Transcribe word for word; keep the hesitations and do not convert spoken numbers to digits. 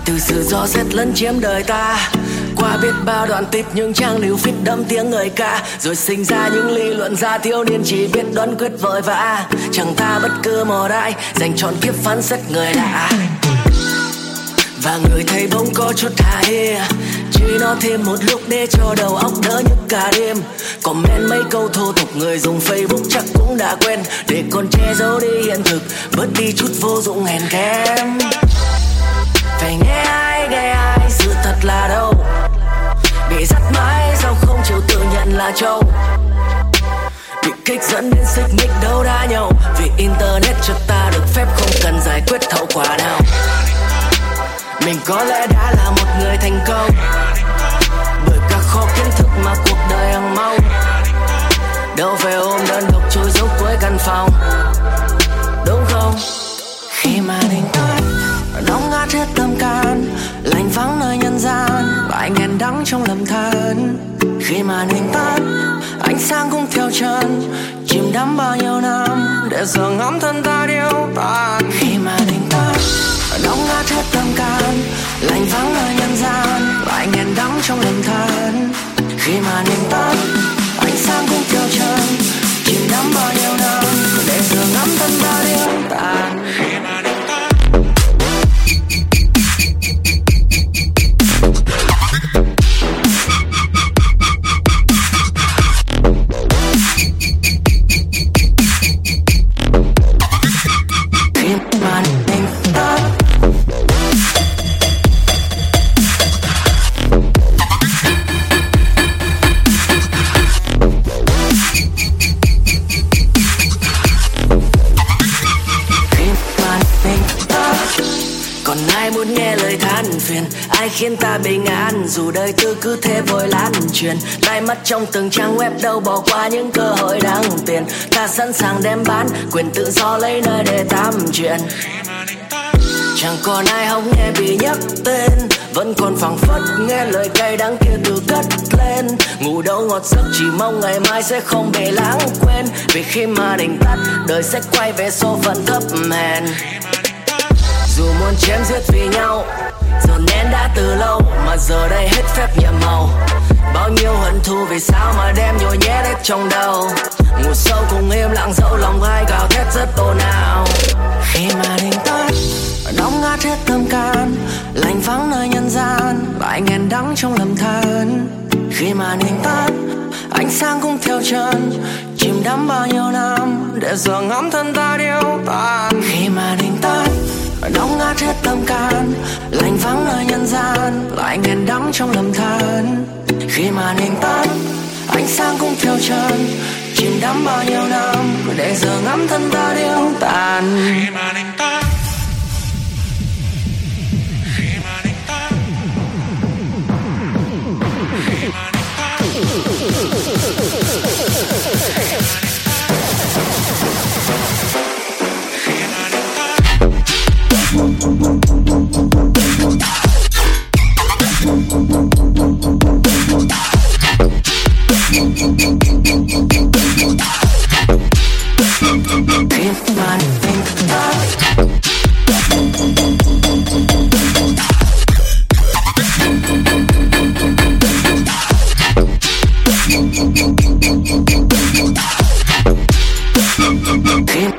từ sự gió rét lấn chiếm đời ta. Qua biết bao đoạn tít những trang lưu viết đẫm tiếng người ca, rồi sinh ra những lý luận gia thiếu niên chỉ biết đoán quyết vội vã. Chẳng ta bất cứ một ai dành trọn kiếp phán xét người lạ. Và người thấy bỗng có chút hả hê, chỉ nó thêm một lúc để cho đầu óc đỡ nhức cả đêm. Comment mấy câu thô tục người dùng Facebook chắc cũng đã quen, để còn che giấu đi hiện thực, bớt đi chút vô dụng hèn kém. Phải nghe ai nghe ai, sự thật là đâu, bị dắt mãi sao không chịu tự nhận là trâu. Bị kích dẫn đến xích mích đâu đã nhau, vì internet cho ta được phép không cần giải quyết hậu quả nào. Mình có lẽ đã là một người thành công, bởi các kho kiến thức mà cuộc đời hằng mong. Đâu phải ôm đơn độc trôi dấu cuối căn phòng, đúng không? Khi mà đỉnh tắt đóng ngát hết tâm can, lạnh vắng nơi nhân gian, bãi nghẹn đắng trong lầm than. Khi mà đỉnh tắt ánh sáng cũng theo chân, chìm đắm bao nhiêu năm để giờ ngắm thân ta điêu tàn. Khi mà đỉnh tắt đóng ngát hết tâm can, lạnh vắng nơi nhân gian, bãi nghẹn đắng trong lầm than. Khi mà đỉnh tắt ánh sáng cũng theo chân, chìm đắm bao nhiêu năm để giờ ngắm thân ta điêu tàn. Khi mà đỉnh tắt ai khiến ta bình an, dù đời tư cứ thế vội lan truyền. Tai mắt trong từng trang web đâu bỏ qua những cơ hội đáng tiền. Ta sẵn sàng đem bán quyền tự do lấy nơi để tám chuyện. Chẳng còn ai hóng nghe bị nhắc tên, vẫn còn phảng phất nghe lời cay đắng kia từ cất lên. Ngủ đâu ngọt giấc chỉ mong ngày mai sẽ không bị lãng quên, vì khi mà đỉnh tắt đời sẽ quay về số phận thấp hèn. Dù muốn chém giết vì nhau, giờ nén đã từ lâu mà giờ đây hết phép nhiệm màu. Bao nhiêu hận thù vì sao mà đem nhồi nhét hết trong đầu. Ngủ sâu cùng im lặng dẫu lòng ai gào thét rất ồn ào. Khi mà đỉnh tắt đóng ngát hết tâm can, lạnh vắng nơi nhân gian, bãi nghẹn đắng trong lầm than. Khi mà đỉnh tắt ánh sáng cũng theo chân, chìm đắm bao nhiêu năm để giờ ngắm thân ta điêu tàn. Khi mà đỉnh tắt đóng ngát hết tâm can, lạnh vắng nơi nhân gian, lại nghẹn đắng trong lầm than. Khi mà đỉnh tắt ánh sáng cũng theo chân, chìm đắm bao nhiêu năm để giờ ngắm thân ta điêu tàn. Khi mà đỉnh tắt Khi